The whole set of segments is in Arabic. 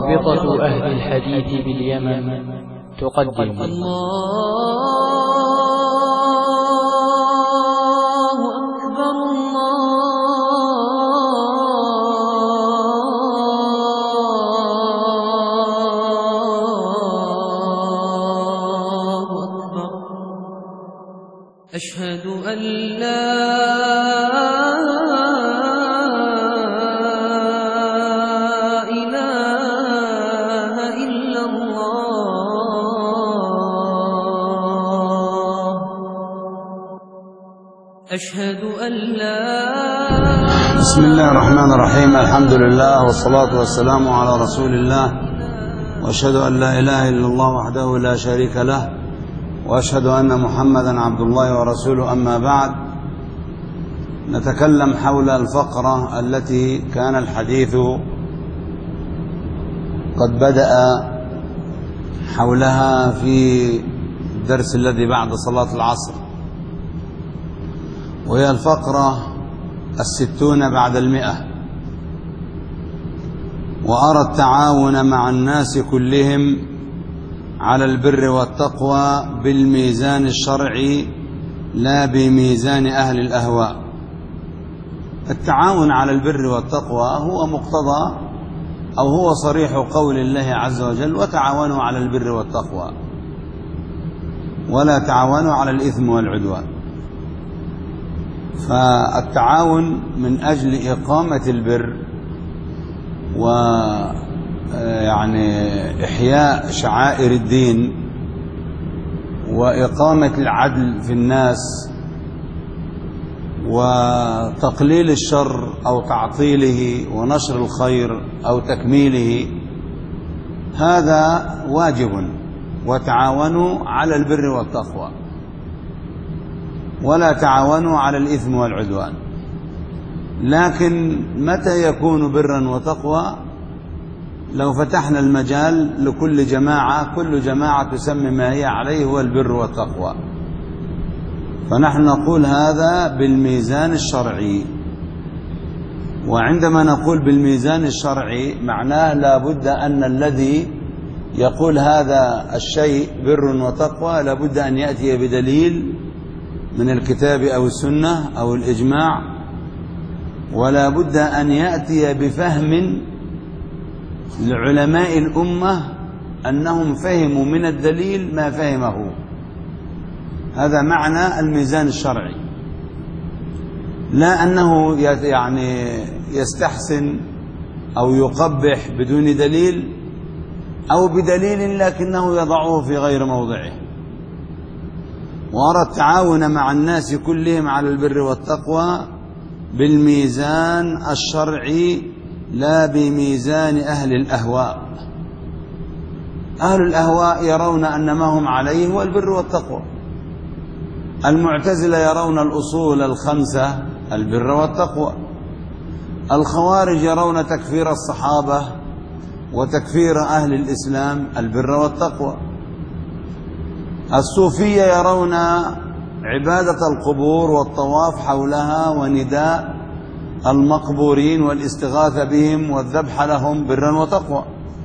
رابطة أهل الحديث باليمن تقدم الله أكبر الله أكبر أشهد أن لا أشهد أن لا. بسم الله الرحمن الرحيم. الحمد لله والصلاة والسلام على رسول الله، وأشهد أن لا إله إلا الله وحده لا شريك له، وأشهد أن محمدا عبد الله ورسوله. أما بعد، نتكلم حول الفقرة التي كان الحديث قد بدأ حولها في الدرس الذي بعد صلاة العصر، وهي الفقرة 60 بعد 100. وأرى التعاون مع الناس كلهم على البر والتقوى بالميزان الشرعي لا بميزان أهل الأهواء. التعاون على البر والتقوى هو مقتضى أو هو صريح قول الله عز وجل: وتعاونوا على البر والتقوى ولا تعاونوا على الإثم والعدوان. فالتعاون من أجل إقامة البر إحياء شعائر الدين وإقامة العدل في الناس وتقليل الشر أو تعطيله ونشر الخير أو تكميله، هذا واجب. وتعاونوا على البر والتقوى ولا تعاونوا على الإثم والعدوان. لكن متى يكون برا وتقوى؟ لو فتحنا المجال لكل جماعة، كل جماعة تسمي ما هي عليه هو البر والتقوى، فنحن نقول هذا بالميزان الشرعي. وعندما نقول بالميزان الشرعي معناه لابد أن الذي يقول هذا الشيء بر وتقوى لابد أن يأتي بدليل من الكتاب أو السنة أو الإجماع، ولا بد أن يأتي بفهم لعلماء الأمة أنهم فهموا من الدليل ما فهمه. هذا معنى الميزان الشرعي، لا أنه يستحسن أو يقبح بدون دليل أو بدليل لكنه يضعه في غير موضعه. وأرى التعاون مع الناس كلهم على البر والتقوى بالميزان الشرعي لا بميزان أهل الأهواء. أهل الأهواء يرون أن ما هم عليه هو البر والتقوى. المعتزلة يرون الأصول الخمسة البر والتقوى. الخوارج يرون تكفير الصحابة وتكفير أهل الإسلام البر والتقوى. الصوفية يرون عبادة القبور والطواف حولها ونداء المقبورين والاستغاثة بهم والذبح لهم برا وتقوى.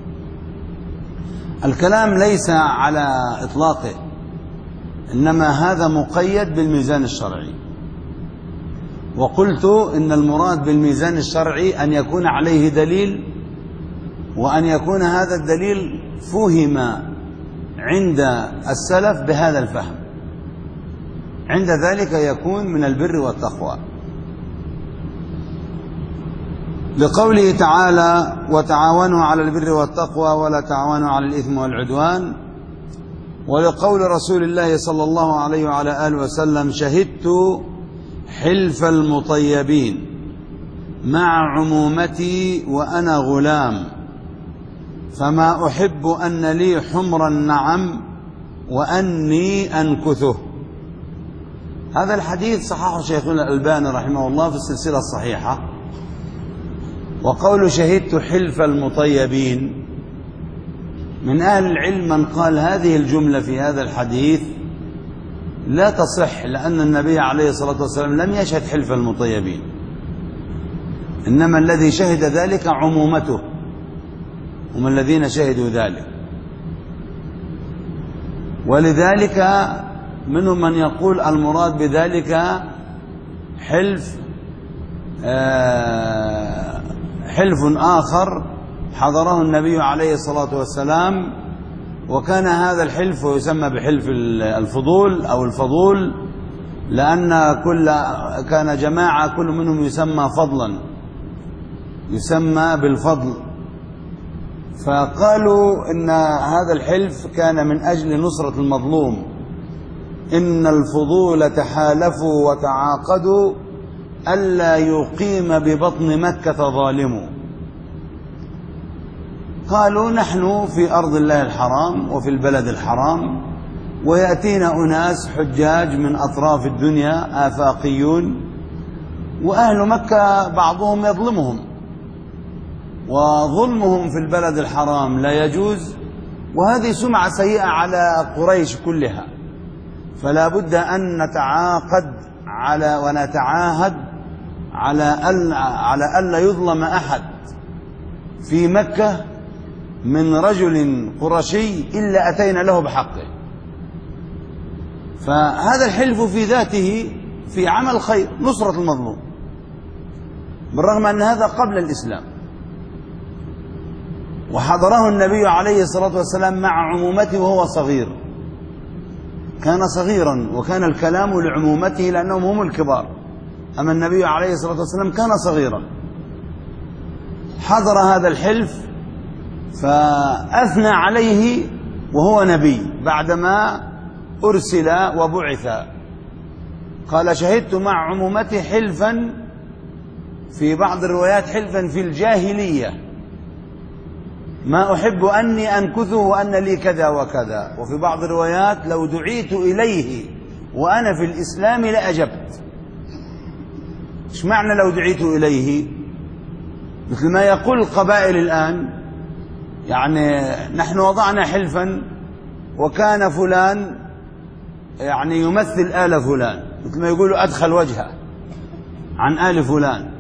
الكلام ليس على إطلاقه، إنما هذا مقيد بالميزان الشرعي. وقلت إن المراد بالميزان الشرعي أن يكون عليه دليل، وأن يكون هذا الدليل فهم عند السلف بهذا الفهم، عند ذلك يكون من البر والتقوى. لقوله تعالى: وتعاونوا على البر والتقوى ولا تعاونوا على الإثم والعدوان. ولقول رسول الله صلى الله عليه وعلى آله وسلم: شهدت حلف المطيبين مع عمومتي وأنا غلام، فما أحب أن لي حمر النعم وأني أنكثه. هذا الحديث صححه شيخنا الألباني رحمه الله في السلسلة الصحيحة. وقول شهدت حلف المطيبين، من أهل العلم من قال هذه الجملة في هذا الحديث لا تصح، لأن النبي عليه الصلاة والسلام لم يشهد حلف المطيبين، إنما الذي شهد ذلك عمومته، هم الذين شهدوا ذلك. ولذلك منهم من يقول المراد بذلك حلف آخر حضره النبي عليه الصلاة والسلام، وكان هذا الحلف يسمى بحلف الفضول أو الفضول، لأن كان جماعة كل منهم يسمى فضلا، يسمى بالفضل. فقالوا إن هذا الحلف كان من أجل نصرة المظلوم، إن الفضول تحالفوا وتعاقدوا ألا يقيم ببطن مكة ظالم. قالوا نحن في أرض الله الحرام وفي البلد الحرام، ويأتينا أناس حجاج من أطراف الدنيا آفاقيون، وأهل مكة بعضهم يظلمهم، وظلمهم في البلد الحرام لا يجوز، وهذه سمعة سيئة على قريش كلها. فلا بد أن نتعاقد ونتعاهد على ألا يظلم أحد في مكة من رجل قرشي إلا أتينا له بحقه. فهذا الحلف في ذاته في عمل خير، نصرة المظلوم، بالرغم أن هذا قبل الإسلام، وحضره النبي عليه الصلاة والسلام مع عمومته وهو صغير، كان صغيرا وكان الكلام لعمومته لأنهم هم الكبار، أما النبي عليه الصلاة والسلام كان صغيرا. حضر هذا الحلف فأثنى عليه وهو نبي بعدما أرسل وبعث. قال شهدت مع عمومتي حلفا، في بعض الروايات حلفا في الجاهلية ما أحب أني أنكثه وأن لي كذا وكذا، وفي بعض الروايات لو دعيت إليه وأنا في الإسلام لأجبت. إيش معنى لو دعيت إليه؟ مثل ما يقول القبائل الآن، يعني نحن وضعنا حلفا وكان فلان يعني يمثل آل فلان، مثل ما يقولوا أدخل وجهه عن آل فلان.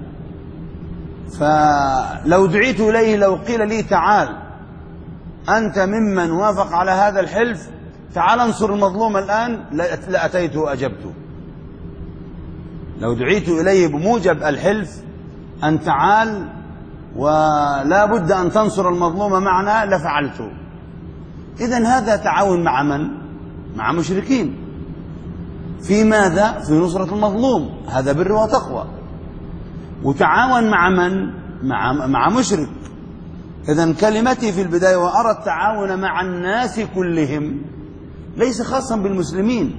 فلو دعيت إليه، لو قيل لي تعال أنت ممن وافق على هذا الحلف، تعال انصر المظلوم الآن، لأتيته وأجبته. لو دعيت إليه بموجب الحلف أن تعال ولا بد أن تنصر المظلوم معنا لفعلته. إذن هذا تعاون مع من؟ مع مشركين. في ماذا؟ في نصرة المظلوم، هذا بر وتقوى. وتعاون مع من؟ مع مشرك. إذن كلمتي في البداية وأرى التعاون مع الناس كلهم، ليس خاصا بالمسلمين،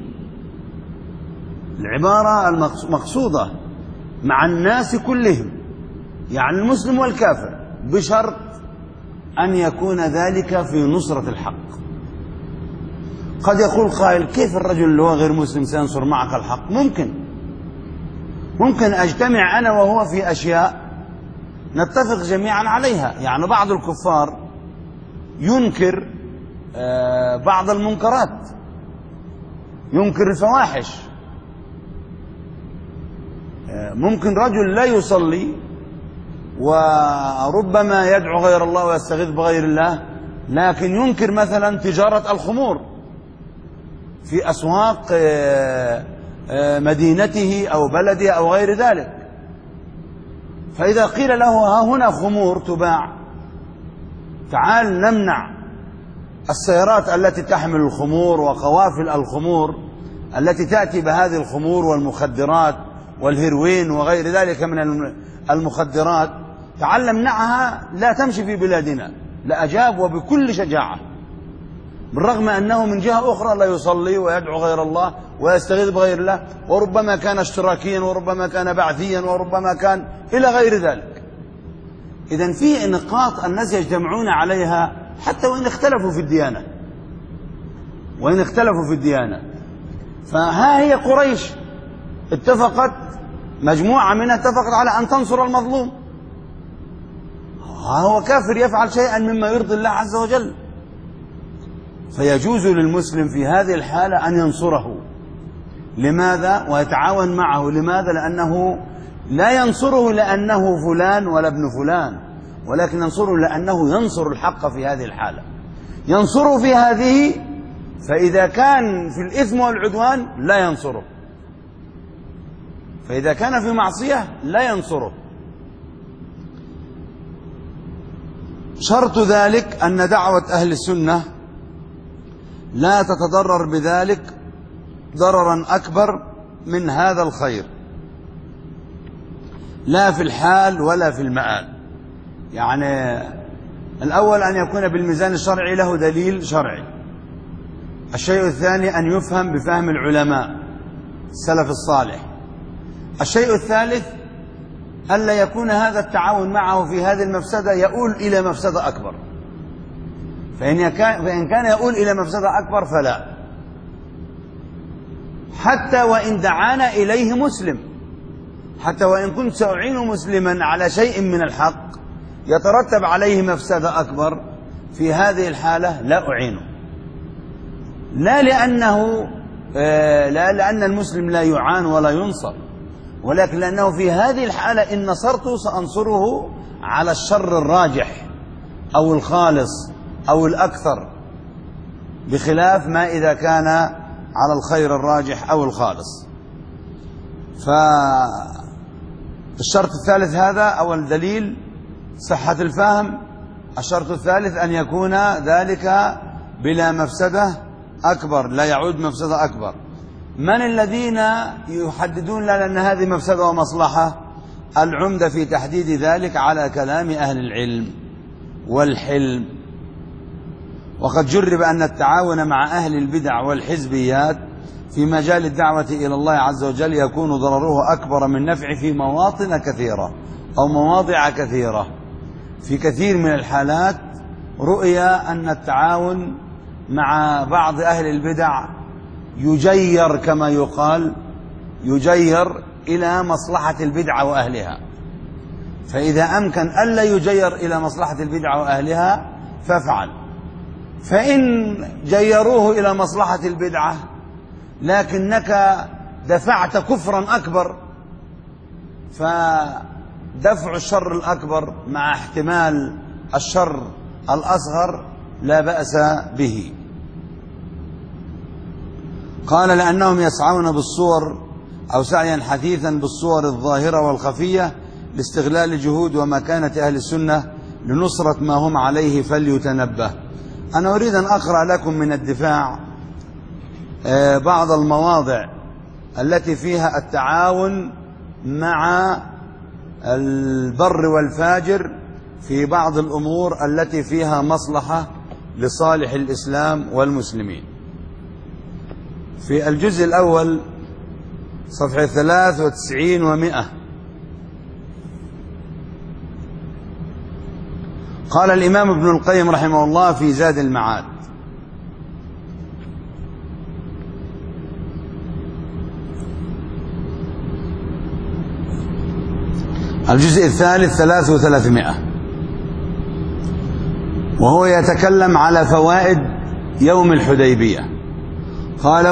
العبارة المقصودة مع الناس كلهم، يعني المسلم والكافر، بشرط أن يكون ذلك في نصرة الحق. قد يقول قائل كيف الرجل اللي هو غير مسلم سينصر معك الحق؟ ممكن أجتمع أنا وهو في أشياء نتفق جميعا عليها. يعني بعض الكفار ينكر بعض المنكرات، ينكر الفواحش. ممكن رجل لا يصلي وربما يدعو غير الله ويستغيث بغير الله، لكن ينكر مثلا تجارة الخمور في أسواق مدينته أو بلده أو غير ذلك. فإذا قيل له ها هنا خمور تباع، تعال نمنع السيارات التي تحمل الخمور وقوافل الخمور التي تأتي بهذه الخمور والمخدرات والهيروين وغير ذلك من المخدرات، تعال نمنعها لا تمشي في بلادنا، لأجاب وبكل شجاعة، بالرغم أنه من جهة أخرى لا يصلي ويدعو غير الله ويستغيث بغير الله، وربما كان اشتراكيا وربما كان بعثيا وربما كان إلى غير ذلك. إذن في نقاط الناس يجتمعون عليها حتى وإن اختلفوا في الديانة. فها هي قريش اتفقت، مجموعة منها اتفقت على أن تنصر المظلوم، هو كافر يفعل شيئا مما يرضي الله عز وجل، فيجوز للمسلم في هذه الحالة أن ينصره. لماذا؟ ويتعاون معه. لماذا؟ لأنه لا ينصره لأنه فلان ولا ابن فلان، ولكن ينصره لأنه ينصر الحق في هذه الحالة، ينصره في هذه. فإذا كان في الإثم والعدوان لا ينصره، فإذا كان في معصية لا ينصره. شرط ذلك أن دعوة أهل السنة لا تتضرر بذلك ضررا أكبر من هذا الخير، لا في الحال ولا في المآل. يعني الأول أن يكون بالميزان الشرعي له دليل شرعي. الشيء الثاني أن يفهم بفهم العلماء السلف الصالح. الشيء الثالث ألا يكون هذا التعاون معه في هذه المفسدة يؤول إلى مفسدة أكبر، فإن كان يؤول إلى مفسدة أكبر فلا، حتى وإن دعانا إليه مسلم، حتى وإن كنت سأعين مسلما على شيء من الحق يترتب عليه مفسدة أكبر، في هذه الحالة لا أعينه، لا لأن المسلم لا يعان ولا ينصر، ولكن لأنه في هذه الحالة إن نصرته سأنصره على الشر الراجح أو الخالص أو الأكثر، بخلاف ما إذا كان على الخير الراجح أو الخالص. فالشرط الثالث هذا أو الدليل صحة الفهم. الشرط الثالث أن يكون ذلك بلا مفسدة أكبر، لا يعود مفسدة أكبر. من الذين يحددون لنا أن هذه مفسدة ومصلحة؟ العمدة في تحديد ذلك على كلام أهل العلم والحلم. وقد جرب أن التعاون مع أهل البدع والحزبيات في مجال الدعوة إلى الله عز وجل يكون ضرره أكبر من نفعه في مواطن كثيرة أو مواضع كثيرة. في كثير من الحالات رؤي أن التعاون مع بعض أهل البدع يجير، كما يقال، يجير إلى مصلحة البدعة وأهلها، فإذا أمكن ألا يجير إلى مصلحة البدعة وأهلها فافعل. فإن جيروه إلى مصلحة البدعة لكنك دفعت كفرا أكبر، فدفع الشر الأكبر مع احتمال الشر الأصغر لا بأس به. قال لأنهم يسعون بالصور أو سعيا حثيثا بالصور الظاهرة والخفية لاستغلال جهود ومكانة أهل السنة لنصرة ما هم عليه فليتنبه. أنا أريد أن أقرأ لكم من الدفاع بعض المواضع التي فيها التعاون مع البر والفاجر في بعض الأمور التي فيها مصلحة لصالح الإسلام والمسلمين. في الجزء الأول صفحة 93 و100 قال الإمام ابن القيم رحمه الله في زاد المعاد: الجزء الثالث 300، وهو يتكلم على فوائد يوم الحديبية. قال: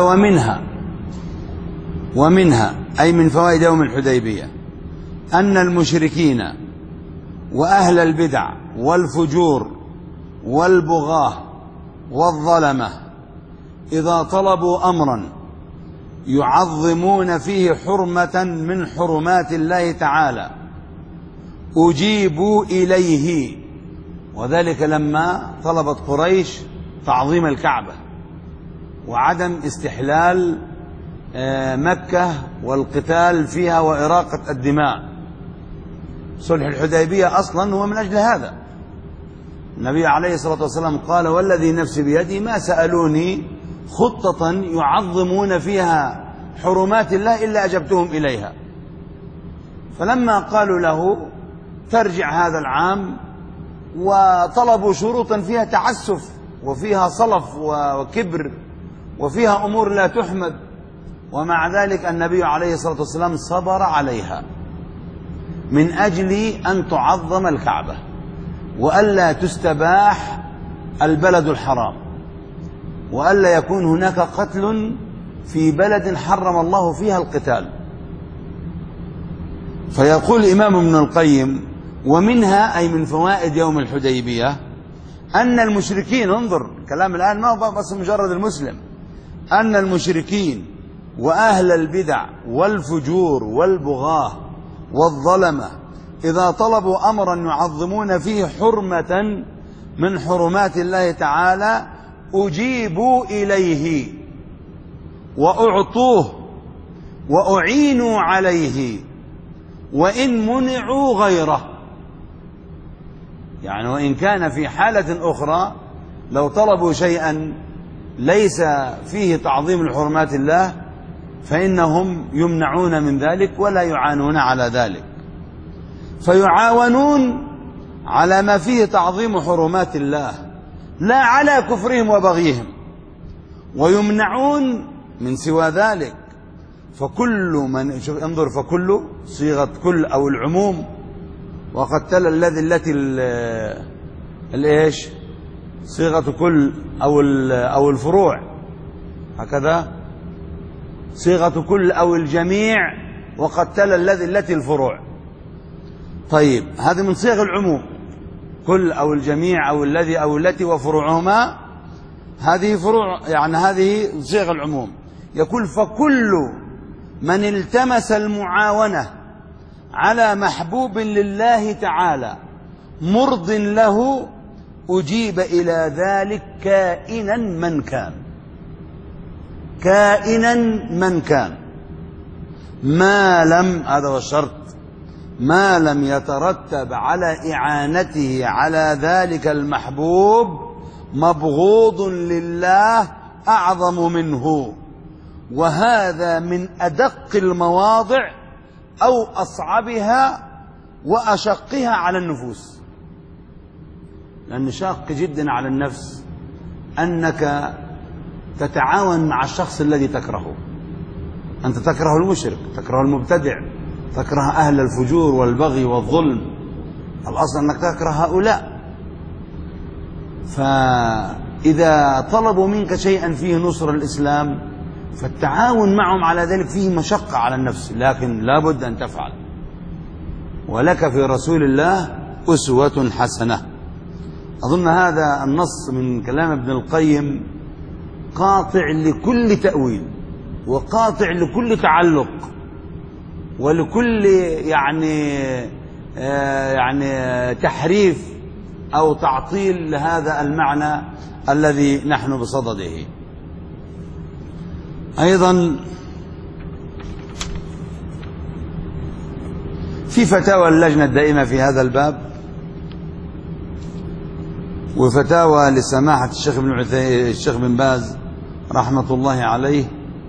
ومنها أي من فوائد يوم الحديبية أن المشركين وأهل البدع والفجور والبغاة والظلمة إذا طلبوا أمرا يعظمون فيه حرمة من حرمات الله تعالى أجيبوا إليه، وذلك لما طلبت قريش تعظيم الكعبة وعدم استحلال مكة والقتال فيها وإراقة الدماء. صلح الحديبية أصلا هو من أجل هذا. النبي عليه الصلاة والسلام قال: والذي نفسي بيدي ما سألوني خطة يعظمون فيها حرمات الله إلا أجبتهم إليها. فلما قالوا له ترجع هذا العام وطلبوا شروطا فيها تعسف وفيها صلف وكبر وفيها أمور لا تحمد، ومع ذلك النبي عليه الصلاة والسلام صبر عليها من أجل أن تعظم الكعبة وألا تستباح البلد الحرام وألا يكون هناك قتل في بلد حرم الله فيها القتال. فيقول الإمام ابن القيم: ومنها أي من فوائد يوم الحديبية أن المشركين، انظر الكلام الآن ما هو بس مجرد المسلم، أن المشركين وأهل البدع والفجور والبغاة والظلمة إذا طلبوا أمرا يعظمون فيه حرمة من حرمات الله تعالى أجيبوا إليه وأعطوه وأعينوا عليه وإن منعوا غيره. يعني وإن كان في حالة أخرى لو طلبوا شيئا ليس فيه تعظيم لحرمات الله فإنهم يمنعون من ذلك ولا يعانون على ذلك، فيعاونون على ما فيه تعظيم حرمات الله لا على كفرهم وبغيهم، ويمنعون من سوى ذلك. فكل من انظر، فكل صيغة كل أو العموم، وقد تلا التي الايش صيغة كل أو الفروع، هكذا صيغة كل أو الجميع، وقد تلا التي الفروع. طيب هذه من صيغ العموم، كل أو الجميع أو الذي أو التي وفروعهما، هذه فروع، يعني هذه صيغ العموم. يقول فكل من التمس المعاونة على محبوب لله تعالى مرض له أجيب إلى ذلك كائنا من كان، كائنا من كان، ما لم، هذا هو الشرط، ما لم يترتب على إعانته على ذلك المحبوب مبغوض لله أعظم منه. وهذا من أدق المواضع أو أصعبها وأشقها على النفوس، لأن شاق جدا على النفس أنك تتعاون مع الشخص الذي تكرهه. أنت تكره المشرك، تكره المبتدع، تكره أهل الفجور والبغي والظلم، الأصل أنك تكره هؤلاء. فإذا طلبوا منك شيئا فيه نصر الإسلام فالتعاون معهم على ذلك فيه مشقة على النفس، لكن لا بد أن تفعل. ولك في رسول الله أسوة حسنة. أظن هذا النص من كلام ابن القيم قاطع لكل تأويل، وقاطع لكل تعلق، ولكل يعني تحريف أو تعطيل لهذا المعنى الذي نحن بصدده. أيضا في فتاوى اللجنة الدائمة في هذا الباب، وفتاوى لسماحة الشيخ بن باز رحمة الله عليه،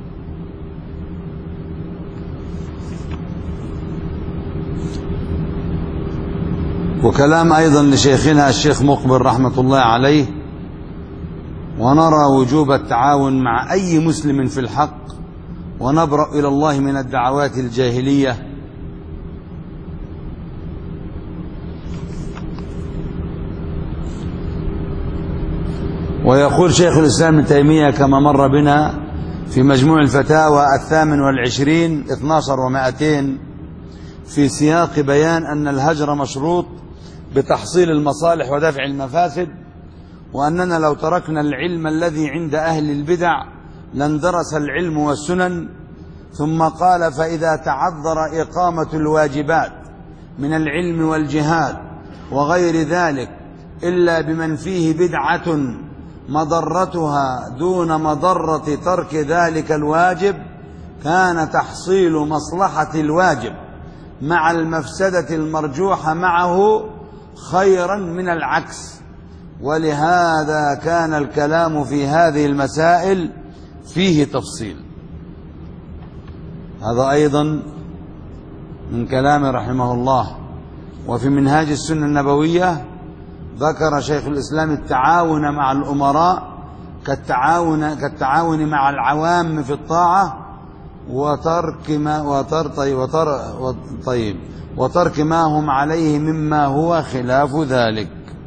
وكلام أيضا لشيخنا الشيخ مقبل رحمة الله عليه. ونرى وجوب التعاون مع أي مسلم في الحق، ونبرأ إلى الله من الدعوات الجاهلية. ويقول شيخ الإسلام ابن تيمية كما مر بنا في مجموع الفتاوى 28 12 و200 في سياق بيان أن الهجر مشروط بتحصيل المصالح ودفع المفاسد، وأننا لو تركنا العلم الذي عند أهل البدع لاندرس العلم والسنن. ثم قال فإذا تعذر إقامة الواجبات من العلم والجهاد وغير ذلك إلا بمن فيه بدعة مضرتها دون مضرة ترك ذلك الواجب، كان تحصيل مصلحة الواجب مع المفسدة المرجوحة معه خيرا من العكس. ولهذا كان الكلام في هذه المسائل فيه تفصيل. هذا أيضا من كلام رحمه الله. وفي منهاج السنة النبوية ذكر شيخ الإسلام التعاون مع الأمراء كالتعاون مع العوام في الطاعة وترك ما هم عليه مما هو خلاف ذلك.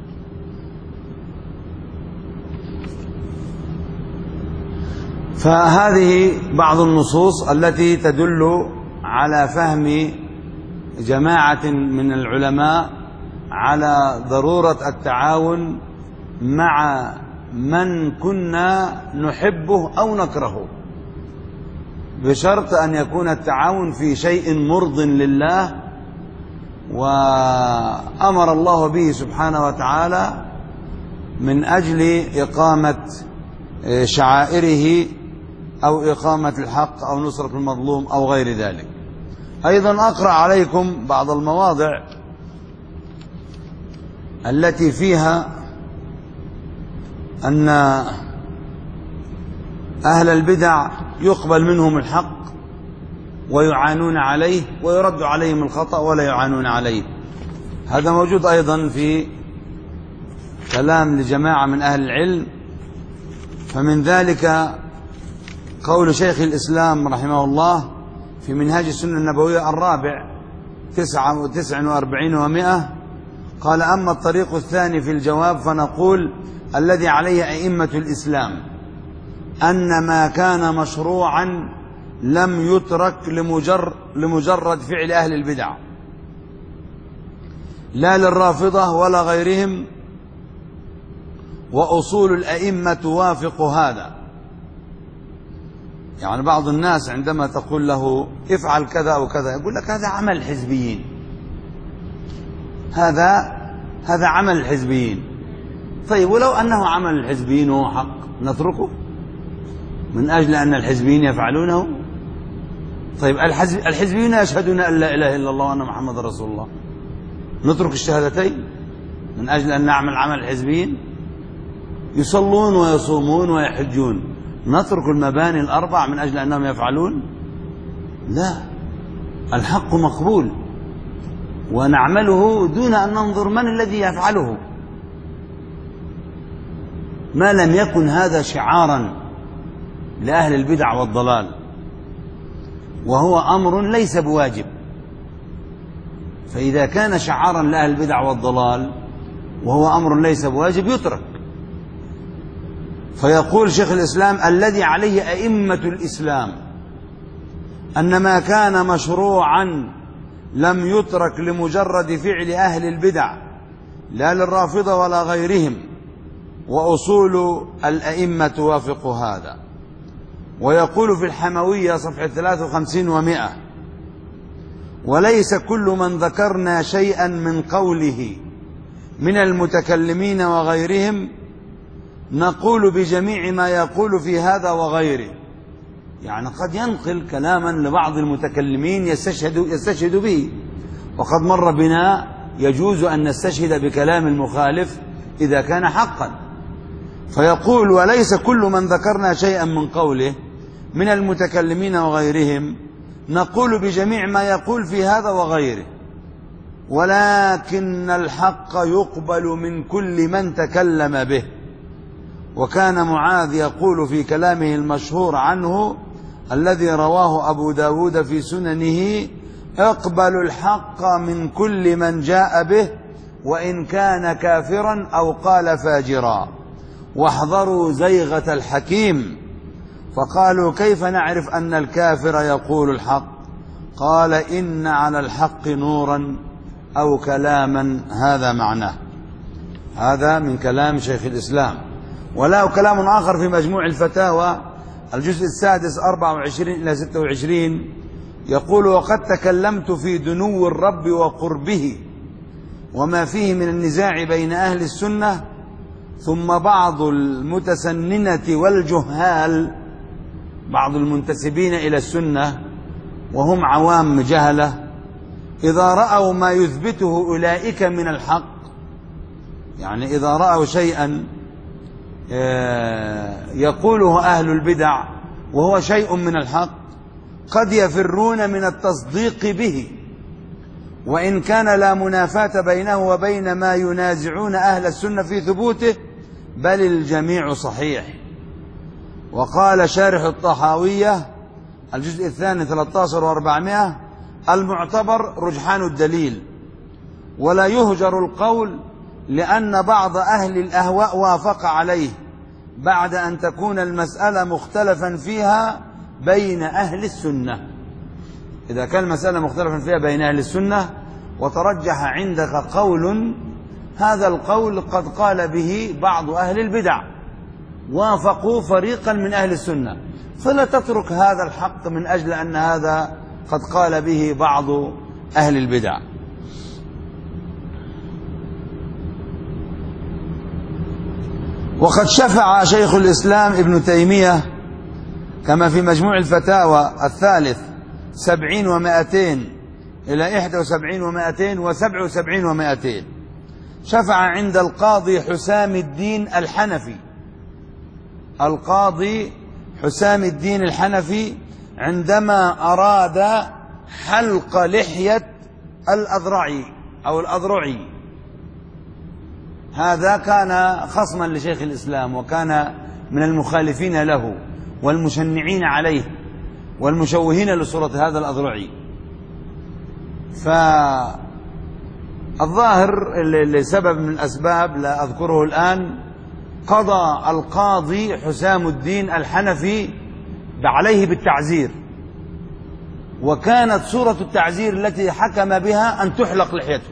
فهذه بعض النصوص التي تدل على فهم جماعة من العلماء على ضرورة التعاون مع من كنا نحبه أو نكرهه، بشرط أن يكون التعاون في شيء مرض لله وأمر الله به سبحانه وتعالى من أجل إقامة شعائره أو إقامة الحق أو نصرة المظلوم أو غير ذلك. أيضا أقرأ عليكم بعض المواضع التي فيها أن أهل البدع يقبل منهم الحق ويعانون عليه ويرد عليهم الخطأ ولا يعانون عليه. هذا موجود أيضا في كلام لجماعة من أهل العلم. فمن ذلك قول شيخ الإسلام رحمه الله في منهاج السنة النبوية 49 و100، قال: أما الطريق الثاني في الجواب فنقول الذي عليه أئمة الإسلام أن ما كان مشروعا لم يترك لمجرد فعل أهل البدع، لا للرافضة ولا غيرهم، وأصول الأئمة توافق هذا. يعني بعض الناس عندما تقول له افعل كذا أو كذا يقول لك هذا عمل الحزبيين، هذا عمل الحزبيين. طيب ولو أنه عمل الحزبيين وهو حق نتركه من أجل أن الحزبيين يفعلونه؟ طيب الحزبيون يشهدون أن لا إله إلا الله وأن محمد رسول الله، نترك الشهادتين من أجل أن نعمل عمل الحزبيين؟ يصلون ويصومون ويحجون، نترك المباني الأربع من أجل أنهم يفعلون؟ لا، الحق مقبول ونعمله دون أن ننظر من الذي يفعله، ما لم يكن هذا شعارا لأهل البدع والضلال، وهو أمر ليس بواجب. فإذا كان شعارا لأهل البدع والضلال وهو أمر ليس بواجب يترك. فيقول شيخ الإسلام الذي عليه أئمة الإسلام أن ما كان مشروعا لم يترك لمجرد فعل أهل البدع لا للرافضة ولا غيرهم، وأصول الأئمة توافق هذا. ويقول في الحموية صفحة 53 و100: وليس كل من ذكرنا شيئا من قوله من المتكلمين وغيرهم نقول بجميع ما يقول في هذا وغيره. يعني قد ينقل كلاما لبعض المتكلمين يستشهد به، وقد مر بنا يجوز أن نستشهد بكلام المخالف إذا كان حقا. فيقول وليس كل من ذكرنا شيئا من قوله من المتكلمين وغيرهم نقول بجميع ما يقول في هذا وغيره، ولكن الحق يقبل من كل من تكلم به. وكان معاذ يقول في كلامه المشهور عنه الذي رواه أبو داود في سننه: اقبلوا الحق من كل من جاء به وإن كان كافرا أو قال فاجرا، واحذروا زيغة الحكيم. فقالوا كيف نعرف أن الكافر يقول الحق؟ قال إن على الحق نورا أو كلاما، هذا معناه. هذا من كلام شيخ الإسلام. وله كلام آخر في مجموع الفتاوى الجزء السادس 24 إلى 26 يقول: وقد تكلمت في دنو الرب وقربه وما فيه من النزاع بين أهل السنة، ثم بعض المتسننة والجهال، بعض المنتسبين إلى السنة وهم عوام جهلة، إذا رأوا ما يثبته أولئك من الحق، يعني إذا رأوا شيئا يقوله أهل البدع وهو شيء من الحق قد يفرون من التصديق به، وإن كان لا منافاة بينه وبين ما ينازعون أهل السنة في ثبوته، بل الجميع صحيح. وقال شارح الطحاوية الجزء الثاني 13 و400: المعتبر رجحان الدليل، ولا يهجر القول لأن بعض أهل الأهواء وافق عليه بعد أن تكون المسألة مختلفا فيها بين أهل السنة. إذا كان المسألة مختلفا فيها بين أهل السنة وترجح عندك قول، هذا القول قد قال به بعض أهل البدع وافقوا فريقا من أهل السنة، فلا تترك هذا الحق من أجل أن هذا قد قال به بعض أهل البدع. وقد شفع شيخ الإسلام ابن تيمية كما في مجموع الفتاوى الثالث 70 و200 إلى 71 و200 و77 و200، شفع عند القاضي حسام الدين الحنفي، القاضي حسام الدين الحنفي عندما أراد حلق لحية الأذرعي أو الأذرعي. هذا كان خصما لشيخ الإسلام وكان من المخالفين له والمشنعين عليه والمشوهين لصورة هذا الأذرعي. فالظاهر لسبب من الأسباب لا أذكره الآن قضى القاضي حسام الدين الحنفي عليه بالتعزير، وكانت صورة التعزير التي حكم بها أن تحلق لحيته.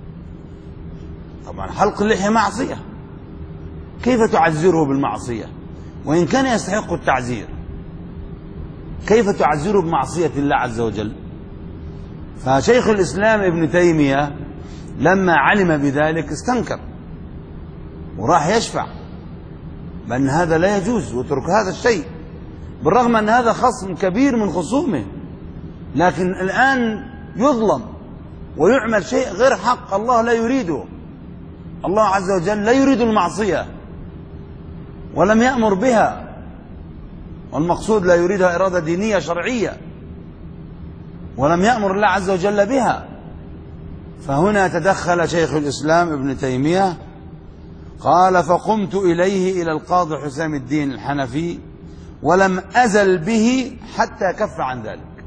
طبعا حلق اللحية معصية، كيف تعزره بالمعصية وإن كان يستحق التعزير؟ كيف تعزره بمعصية الله عز وجل؟ فشيخ الإسلام ابن تيمية لما علم بذلك استنكر وراح يشفع بأن هذا لا يجوز وترك هذا الشيء، بالرغم أن هذا خصم كبير من خصومه، لكن الآن يظلم ويعمل شيء غير حق الله لا يريده. الله عز وجل لا يريد المعصية ولم يأمر بها، والمقصود لا يريدها إرادة دينية شرعية، ولم يأمر الله عز وجل بها. فهنا تدخل شيخ الإسلام ابن تيمية قال: فقمت إليه إلى القاضي حسام الدين الحنفي ولم أزل به حتى كف عن ذلك،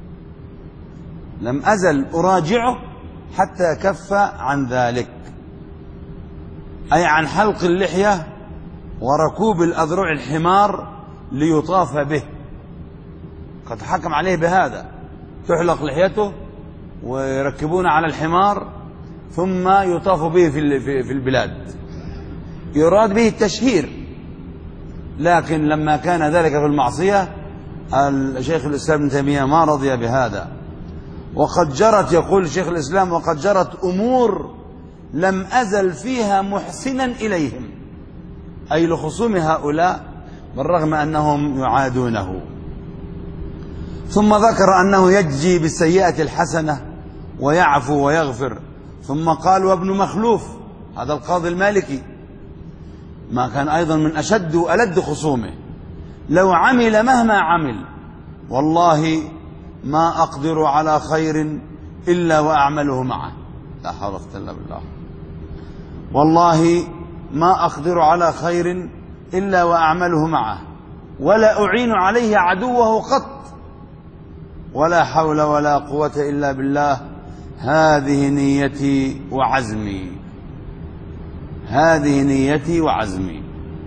لم أزل أراجعه حتى كف عن ذلك، أي عن حلق اللحية وركوب الأذرع الحمار ليطاف به. قد حكم عليه بهذا، تحلق لحيته ويركبون على الحمار ثم يطاف به في البلاد، يراد به التشهير. لكن لما كان ذلك في المعصية الشيخ الإسلام ابن تيمية ما رضي بهذا. وقد جرت، يقول شيخ الإسلام، وقد جرت أمور لم أزل فيها محسنا إليهم، أي لخصوم هؤلاء بالرغم أنهم يعادونه. ثم ذكر أنه يجزي بالسيئة الحسنة ويعفو ويغفر. ثم قال: وابن مخلوف، هذا القاضي المالكي ما كان أيضا من أشد وألد خصومه، لو عمل مهما عمل والله ما أقدر على خير إلا وأعمله معه. لا حول ولا قوة إلا بالله. والله ما أقدر على خير إلا وأعمله معه، ولا أعين عليه عدوه قط، ولا حول ولا قوة إلا بالله. هذه نيتي وعزمي، هذه نيتي وعزمي،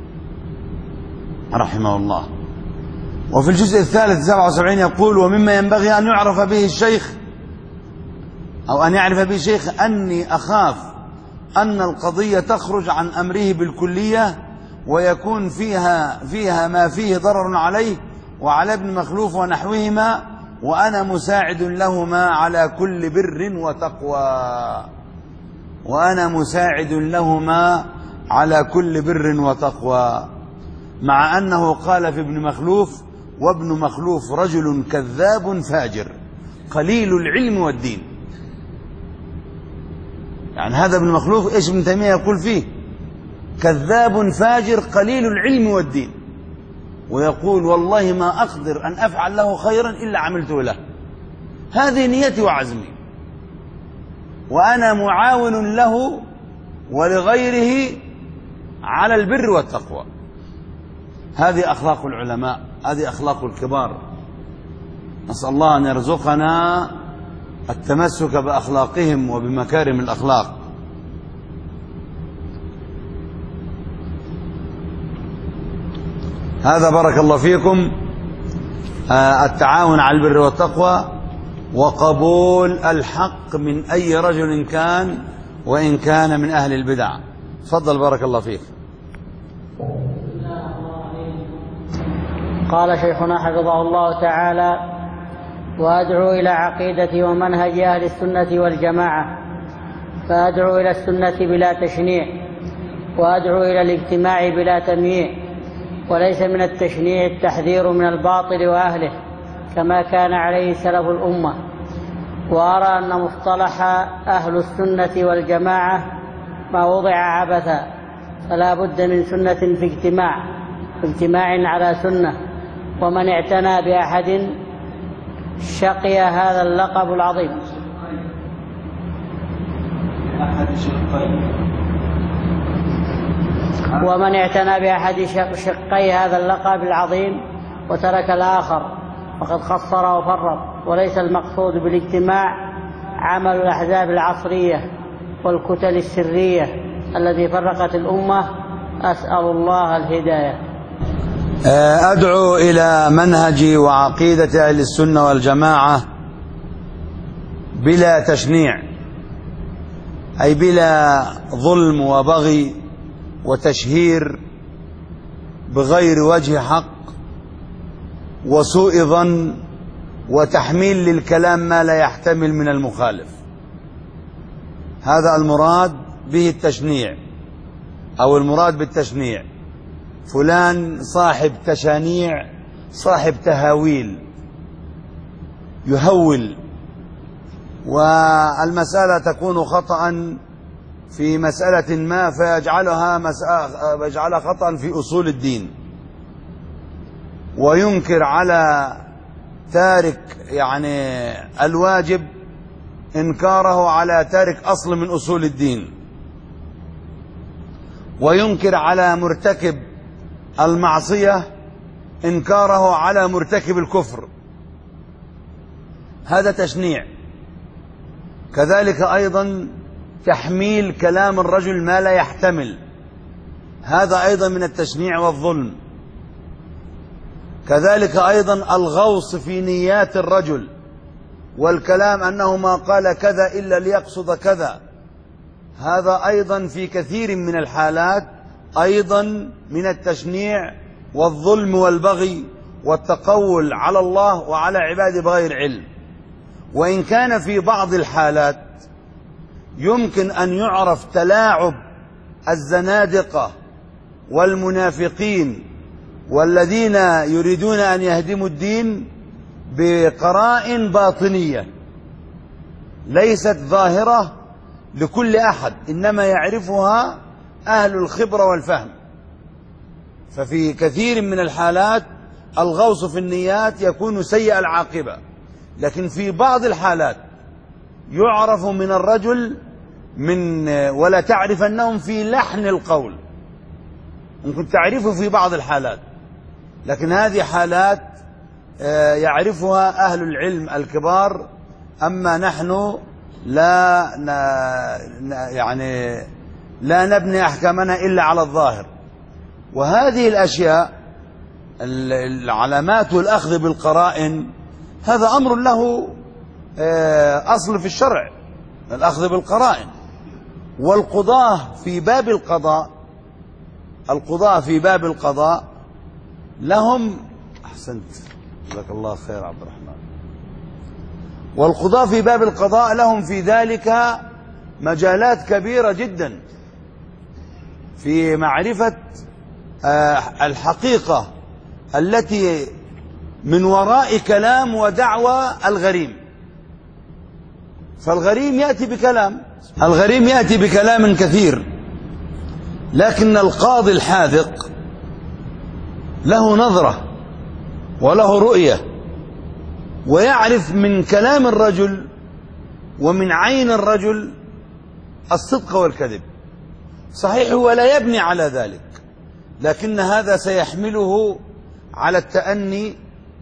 رحمه الله. وفي الجزء الثالث 77 يقول: ومما ينبغي أن يعرف به الشيخ أو أن يعرف به الشيخ أني أخاف أن القضية تخرج عن أمره بالكلية ويكون فيها ما فيه ضرر عليه وعلى ابن مخلوف ونحوهما، وأنا مساعد لهما على كل بر وتقوى، وأنا مساعد لهما على كل بر وتقوى. مع أنه قال في ابن مخلوف: وابن مخلوف رجل كذاب فاجر قليل العلم والدين. يعني هذا ابن مخلوف إيش ابن تيمية يقول فيه؟ كذاب فاجر قليل العلم والدين، ويقول: والله ما أقدر أن أفعل له خيرا إلا عملته له، هذه نيتي وعزمي، وأنا معاون له ولغيره على البر والتقوى. هذه أخلاق العلماء، هذه أخلاق الكبار. نسأل الله أن يرزقنا التمسك بأخلاقهم وبمكارم الأخلاق. هذا بارك الله فيكم التعاون على البر والتقوى وقبول الحق من أي رجل كان، وإن كان من أهل البدع. تفضل بارك الله فيك. قال شيخنا حفظه الله تعالى: وأدعو إلى عقيدة ومنهج أهل السنة والجماعة، فأدعو إلى السنة بلا تشنيع، وأدعو إلى الاجتماع بلا تمييع، وليس من التشنيع التحذير من الباطل وأهله كما كان عليه سلف الأمة. وأرى أن مصطلح أهل السنة والجماعة ما وضع عبثا، فلا بد من سنة في اجتماع على سنة. ومن اعتنى بأحد شقي هذا اللقب العظيم. ومن اعتنى بأحد شقي هذا اللقب العظيم وترك الآخر فقد خسر وفرط. وليس المقصود بالاجتماع عمل الأحزاب العصرية والكتل السرية التي فرقت الأمة. أسأل الله الهداية. أدعو إلى منهج وعقيدة أهل السنة والجماعة بلا تشنيع، أي بلا ظلم وبغي وتشهير بغير وجه حق وسوء ظن وتحميل للكلام ما لا يحتمل من المخالف. هذا المراد به التشنيع، أو المراد بالتشنيع فلان صاحب تشانيع، صاحب تهاويل، يهول، والمسألة تكون خطأ في مسألة ما فيجعلها خطأ في أصول الدين، وينكر على تارك الواجب إنكاره على تارك أصل من أصول الدين، وينكر على مرتكب المعصية إنكاره على مرتكب الكفر. هذا تشنيع. كذلك أيضا تحميل كلام الرجل ما لا يحتمل، هذا أيضا من التشنيع والظلم. كذلك أيضا الغوص في نيات الرجل والكلام أنه ما قال كذا إلا ليقصد كذا، هذا أيضا في كثير من الحالات أيضا من التشنيع والظلم والبغي والتقول على الله وعلى عباده بغير علم. وإن كان في بعض الحالات يمكن أن يعرف تلاعب الزنادقة والمنافقين والذين يريدون أن يهدموا الدين بقرائن باطنية ليست ظاهرة لكل أحد، إنما يعرفها أهل الخبرة والفهم. ففي كثير من الحالات الغوص في النيات يكون سيء العاقبة، لكن في بعض الحالات يعرف من الرجل ولا تعرف أنهم في لحن القول، ممكن تعرفه في بعض الحالات، لكن هذه حالات يعرفها أهل العلم الكبار، أما نحن لا نبني أحكامنا إلا على الظاهر. وهذه الأشياء العلامات والأخذ بالقرائن هذا أمر له أصل في الشرع، الأخذ بالقرائن. والقضاة في باب القضاء لهم، أحسنت جزاك الله خير عبد الرحمن، والقضاة في باب القضاء لهم في ذلك مجالات كبيرة جدا في معرفة الحقيقة التي من وراء كلام ودعوى الغريم. فالغريم يأتي بكلام كثير، لكن القاضي الحاذق له نظرة وله رؤية، ويعرف من كلام الرجل ومن عين الرجل الصدق والكذب. صحيح هو لا يبني على ذلك، لكن هذا سيحمله على التأني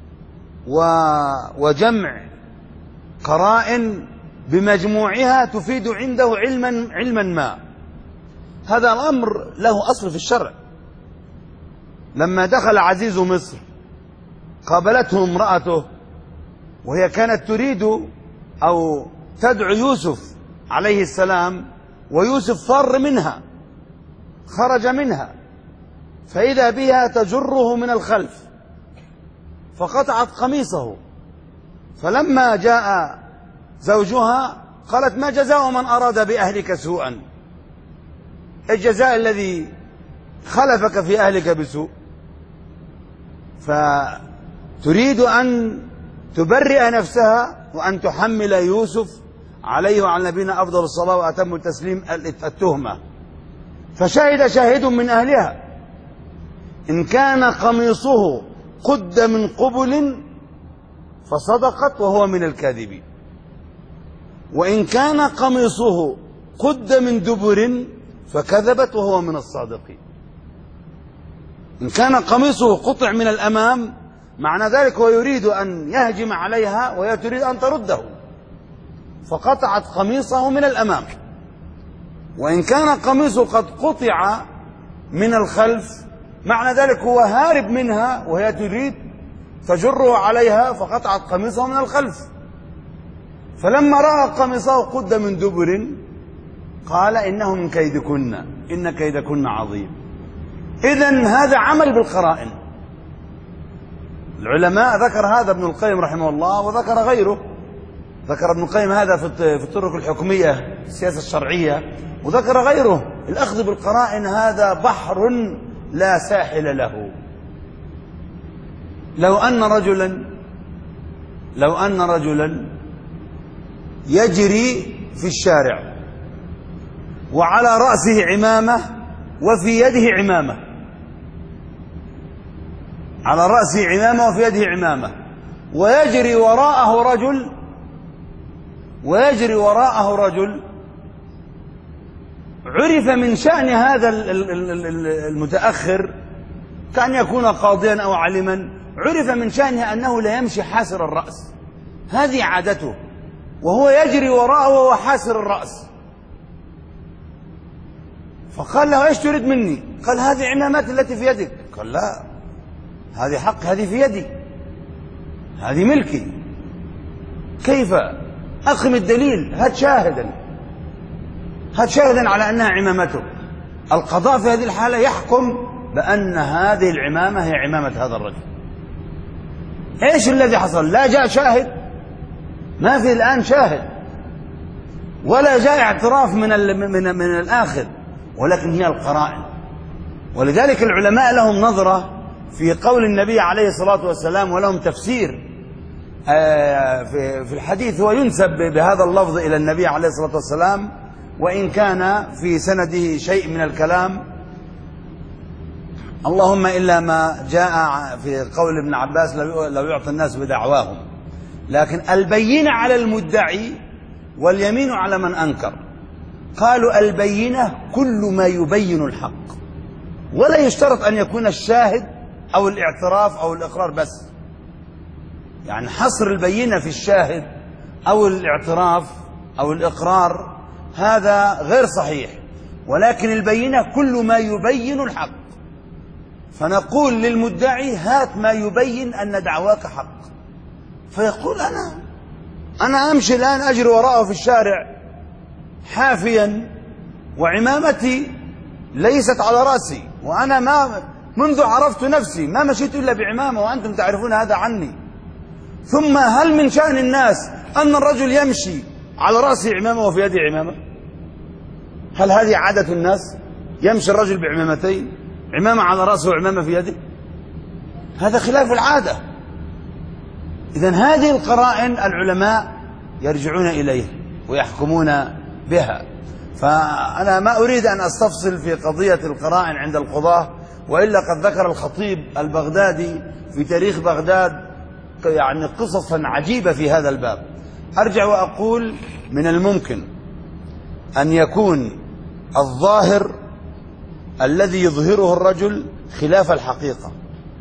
وجمع قرائن بمجموعها تفيد عنده علما ما. هذا الأمر له أصل في الشرع. لما دخل عزيز مصر قابلته امرأته وهي كانت تريد أو تدعو يوسف عليه السلام، ويوسف فر منها، خرج منها، فإذا بها تجره من الخلف فقطعت قميصه. فلما جاء زوجها قالت: ما جزاء من أراد بأهلك سوءا؟ الجزاء الذي خلفك في أهلك بسوء. فتريد أن تبرئ نفسها وأن تحمل يوسف عليه وعلى نبينا أفضل الصلاة وأتم التسليم التهمة. فشهد شاهد من أهلها إن كان قميصه قد من قبل فصدقت وهو من الكاذبين، وإن كان قميصه قد من دبر فكذبت وهو من الصادقين. إن كان قميصه قطع من الأمام معنى ذلك هو يريد أن يهجم عليها وهي تريد أن ترده، فقطعت قميصه من الأمام. وإن كان قميصه قد قطع من الخلف معنى ذلك هو هارب منها وهي تريد تجره عليها، فقطعت قميصه من الخلف. فلما رأى قميصه قد من دبر قال: إنه من كيدكن، إن كيدكن عظيم. إذن هذا عمل بالقرائن. العلماء ذكر هذا ابن القيم رحمه الله وذكر غيره. ذكر ابن القيم هذا في الطرق الحكمية السياسة الشرعية، وذكر غيره. الأخذ بالقرائن هذا بحر لا ساحل له. لو أن رجلا يجري في الشارع وعلى رأسه عمامة وفي يده عمامة، على رأسه عمامة وفي يده عمامة، ويجري وراءه رجل عرف من شأن هذا المتأخر كأن يكون قاضيا أو علما، عرف من شأنه أنه لا يمشي حاسر الرأس، هذه عادته، وهو يجري وراءه وهو حاسر الرأس. فقال له: ايش تريد مني؟ قال: هذه عمامات التي في يدك. قال: لا، هذه حق، هذه في يدي، هذه ملكي. كيف؟ أقم الدليل، هات شاهدا على أنها عمامته. القضاء في هذه الحالة يحكم بأن هذه العمامة هي عمامة هذا الرجل. ايش الذي حصل؟ لا جاء شاهد، ما في الآن شاهد، ولا جاء اعتراف من الآخر، ولكن هي القرائن. ولذلك العلماء لهم نظرة في قول النبي عليه الصلاة والسلام، ولهم تفسير في الحديث. هو ينسب بهذا اللفظ إلى النبي عليه الصلاة والسلام، وإن كان في سنده شيء من الكلام، اللهم إلا ما جاء في قول ابن عباس: لو يعطي الناس بدعواهم. لكن البينة على المدعي واليمين على من أنكر. قالوا: البينة كل ما يبين الحق، ولا يشترط أن يكون الشاهد أو الاعتراف أو الإقرار بس. يعني حصر البينة في الشاهد أو الاعتراف أو الإقرار هذا غير صحيح، ولكن البينة كل ما يبين الحق. فنقول للمدعي: هات ما يبين أن دعواك حق. فيقول: أنا أمشي الآن أجري وراءه في الشارع حافيا وعمامتي ليست على رأسي، وأنا منذ عرفت نفسي ما مشيت إلا بعمامة، وأنتم تعرفون هذا عني. ثم هل من شأن الناس أن الرجل يمشي على رأسه عمامة وفي يده عمامة؟ هل هذه عادة الناس؟ يمشي الرجل بعمامتين، عمامة على رأسه وعمامة في يده؟ هذا خلاف العادة. إذن هذه القرائن العلماء يرجعون إليها ويحكمون بها. فأنا ما أريد أن أستفصل في قضية القرائن عند القضاة، وإلا قد ذكر الخطيب البغدادي في تاريخ بغداد يعني قصصا عجيبة في هذا الباب. أرجع وأقول: من الممكن أن يكون الظاهر الذي يظهره الرجل خلاف الحقيقة،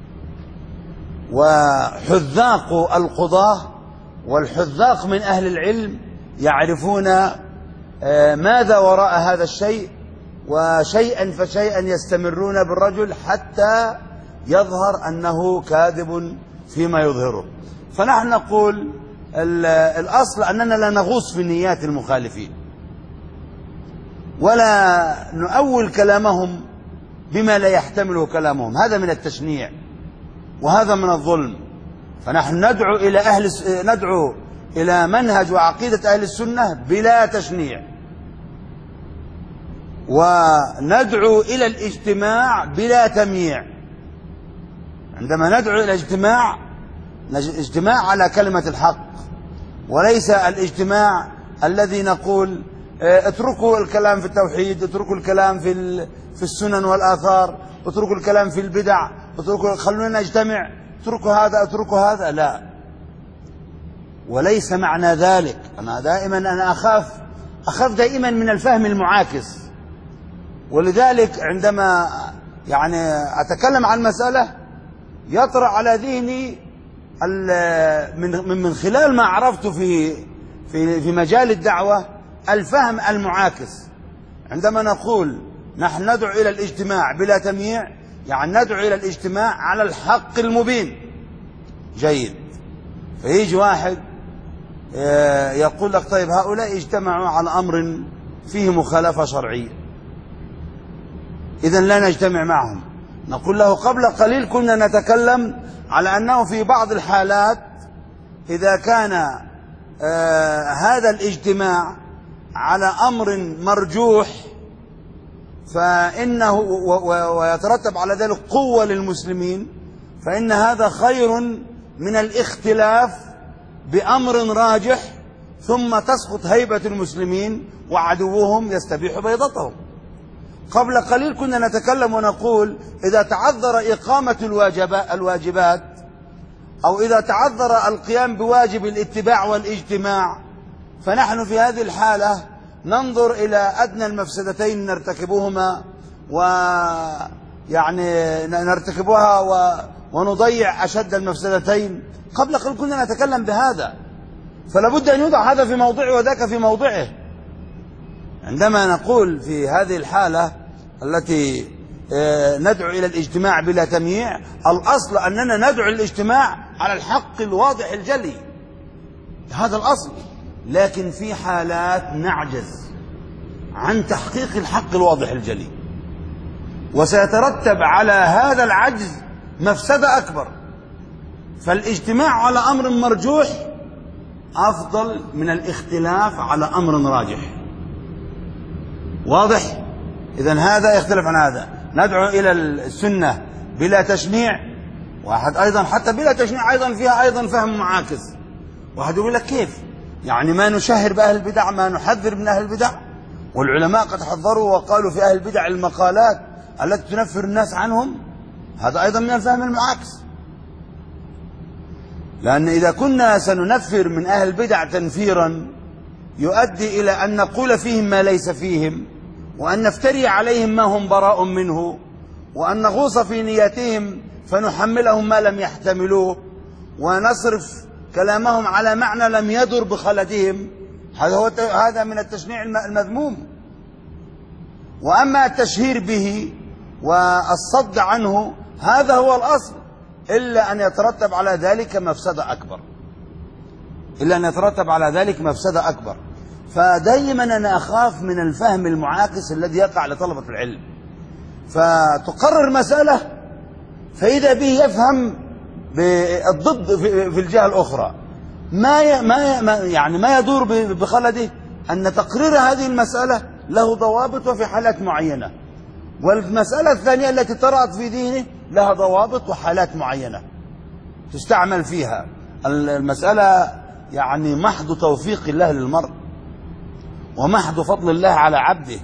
وحذاق القضاة والحذاق من أهل العلم يعرفون ماذا وراء هذا الشيء، وشيئا فشيئا يستمرون بالرجل حتى يظهر أنه كاذب فيما يظهره. فنحن نقول الأصل أننا لا نغوص في نيات المخالفين ولا نؤول كلامهم بما لا يحتمله كلامهم. هذا من التشنيع وهذا من الظلم. فنحن ندعو إلى منهج وعقيدة أهل السنة بلا تشنيع، وندعو إلى الاجتماع بلا تمييع. عندما ندعو إلى اجتماع على كلمة الحق، وليس الاجتماع الذي نقول اتركوا الكلام في التوحيد، اتركوا الكلام في السنن والآثار، اتركوا الكلام في البدع، خلونا نجتمع، اتركوا هذا. لا، وليس معنى ذلك. أنا أخاف دائما من الفهم المعاكس، ولذلك عندما أتكلم عن مسألة يطرأ على ذهني من خلال ما عرفت في مجال الدعوة الفهم المعاكس. عندما نقول نحن ندعو إلى الاجتماع بلا تمييع، يعني ندعو إلى الاجتماع على الحق المبين. جيد. فيجي واحد يقول لك طيب هؤلاء اجتمعوا على أمر فيه مخالفة شرعية، إذن لا نجتمع معهم. نقول له قبل قليل كنا نتكلم على أنه في بعض الحالات إذا كان هذا الاجتماع على أمر مرجوح فإنه ويترتب على ذلك قوة للمسلمين، فإن هذا خير من الاختلاف بأمر راجح ثم تسقط هيبة المسلمين وعدوهم يستبيح بيضتهم. قبل قليل كنا نتكلم ونقول إذا تعذر إقامة الواجبات أو إذا تعذر القيام بواجب الاتباع والاجتماع، فنحن في هذه الحالة ننظر إلى أدنى المفسدتين نرتكبوها نرتكبها ونضيع أشد المفسدتين. قبل قليل كنا نتكلم بهذا، فلا بد أن يوضع هذا في موضعه وذاك في موضعه. عندما نقول في هذه الحالة التي ندعو إلى الاجتماع بلا تمييع، الأصل أننا ندعو الاجتماع على الحق الواضح الجلي، هذا الأصل. لكن في حالات نعجز عن تحقيق الحق الواضح الجلي، وسيترتب على هذا العجز مفسدة أكبر. فالاجتماع على أمر مرجوح أفضل من الاختلاف على أمر راجح. واضح؟ إذن هذا يختلف عن هذا. ندعو إلى السنة بلا تشنيع، واحد أيضا حتى بلا تشنيع أيضا فيها أيضا فهم معاكس. واحد يقول لك كيف؟ يعني ما نشهر بأهل البدع، ما نحذر من أهل البدع؟ والعلماء قد حذروا وقالوا في أهل البدع المقالات التي تنفر الناس عنهم. هذا أيضا من الفهم المعاكس، لأن إذا كنا سننفر من أهل البدع تنفيرا يؤدي إلى أن نقول فيهم ما ليس فيهم، وأن نفتري عليهم ما هم براء منه، وأن نغوص في نياتهم فنحملهم ما لم يحتملوه، ونصرف كلامهم على معنى لم يدر بخلدهم. هذا من التشنيع المذموم. وأما التشهير به والصد عنه هذا هو الأصل، إلا أن يترتب على ذلك مفسدة أكبر. فدائما أنا أخاف من الفهم المعاكس الذي يقع لطلبة العلم، فتقرر مسألة فإذا به يفهم بالضد في الجهة الأخرى، ما يدور بخلده أن تقرير هذه المسألة له ضوابط وفي حالات معينة، والمسألة الثانية التي طرأت في ذهنه لها ضوابط وحالات معينة تستعمل فيها. المسألة محض توفيق الله للمرء ومحض فضل الله على عبده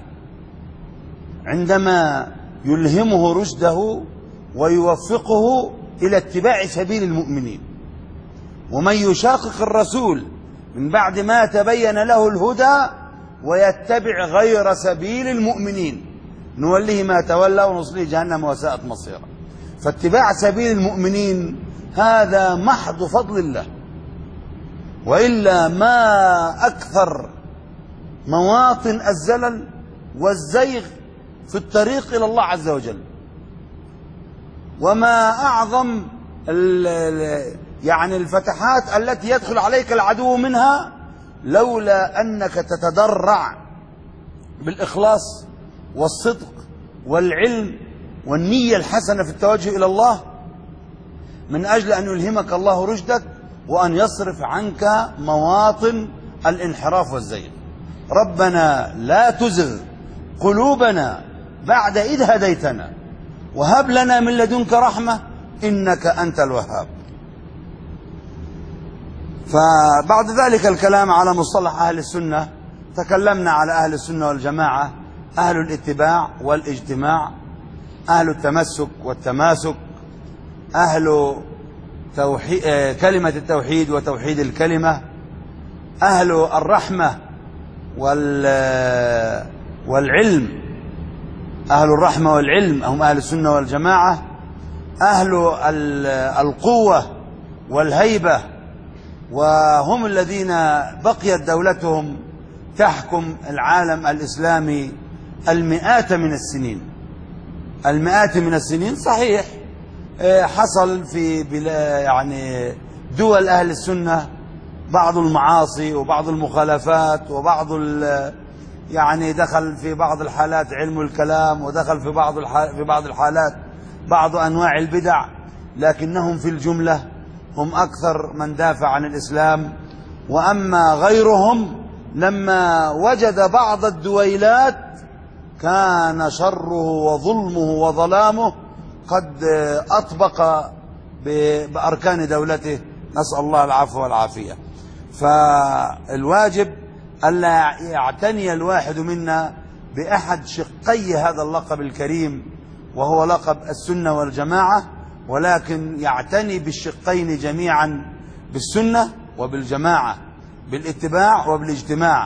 عندما يلهمه رشده ويوفقه إلى اتباع سبيل المؤمنين. ومن يشاقق الرسول من بعد ما تبين له الهدى ويتبع غير سبيل المؤمنين نوله ما تولى ونصليه جهنم وساءت مصيرا. فاتباع سبيل المؤمنين هذا محض فضل الله، وإلا ما أكثر مواطن الزلل والزيغ في الطريق إلى الله عز وجل، وما أعظم يعني الفتحات التي يدخل عليك العدو منها، لولا أنك تتضرع بالإخلاص والصدق والعلم والنية الحسنة في التوجه إلى الله من أجل أن يلهمك الله رشدك وأن يصرف عنك مواطن الانحراف والزيغ. ربنا لا تزغ قلوبنا بعد إذ هديتنا وهب لنا من لدنك رحمة إنك أنت الوهاب. فبعد ذلك الكلام على مصطلح أهل السنة، تكلمنا على أهل السنة والجماعة: أهل الاتباع والاجتماع، أهل التمسك والتماسك، أهل كلمة التوحيد وتوحيد الكلمة، أهل الرحمة والعلم، أهل الرحمة والعلم هم أهل السنة والجماعة، أهل القوة والهيبة، وهم الذين بقيت دولتهم تحكم العالم الإسلامي المئات من السنين. صحيح حصل في يعني دول أهل السنة بعض المعاصي وبعض المخالفات وبعض يعني دخل في بعض الحالات علم الكلام، ودخل في بعض الحالات بعض أنواع البدع، لكنهم في الجملة هم أكثر من دافع عن الإسلام. وأما غيرهم لما وجد بعض الدويلات كان شره وظلمه وظلامه قد أطبق بأركان دولته، نسأل الله العفو والعافية. فالواجب ألا يعتني الواحد منا بأحد شقي هذا اللقب الكريم وهو لقب السنة والجماعة، ولكن يعتني بالشقين جميعا، بالسنة وبالجماعة، بالاتباع وبالاجتماع.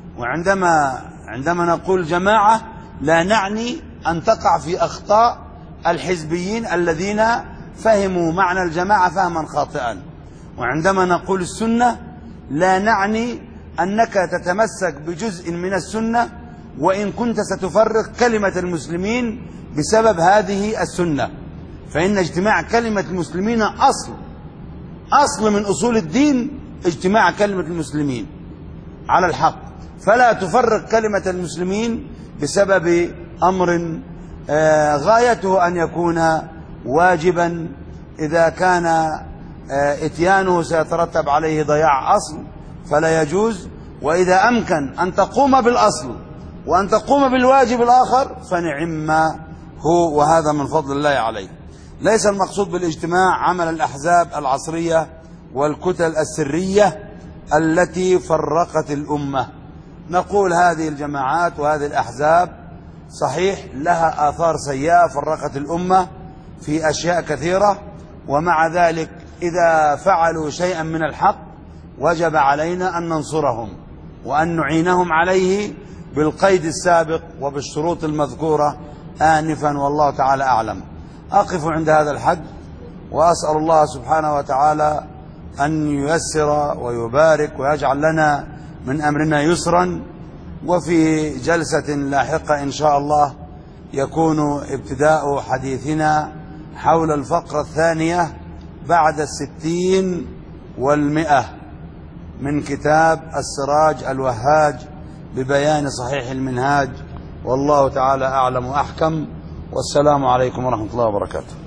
وعندما نقول جماعة لا نعني أن تقع في أخطاء الحزبيين الذين فهموا معنى الجماعة فهما خاطئا. وعندما نقول السنة لا نعني أنك تتمسك بجزء من السنة وإن كنت ستفرق كلمة المسلمين بسبب هذه السنة، فإن اجتماع كلمة المسلمين أصل من أصول الدين، اجتماع كلمة المسلمين على الحق، فلا تفرق كلمة المسلمين بسبب أمر غايته أن يكون واجبا إذا كان إتيانه سيترتب عليه ضياع أصل فلا يجوز، وإذا أمكن أن تقوم بالأصل وأن تقوم بالواجب الآخر فنعم هو، وهذا من فضل الله عليه. ليس المقصود بالاجتماع عمل الأحزاب العصرية والكتل السرية التي فرقت الأمة. نقول هذه الجماعات وهذه الأحزاب صحيح لها آثار سيئة، فرقت الأمة في أشياء كثيرة، ومع ذلك إذا فعلوا شيئا من الحق وجب علينا أن ننصرهم وأن نعينهم عليه بالقيد السابق وبالشروط المذكورة آنفا، والله تعالى أعلم. أقف عند هذا الحد وأسأل الله سبحانه وتعالى أن ييسر ويبارك ويجعل لنا من أمرنا يسرا. وفي جلسة لاحقة إن شاء الله يكون ابتداء حديثنا حول الفقرة الثانية بعد 60 و100 من كتاب السراج الوهاج ببيان صحيح المنهاج، والله تعالى أعلم وأحكم، والسلام عليكم ورحمة الله وبركاته.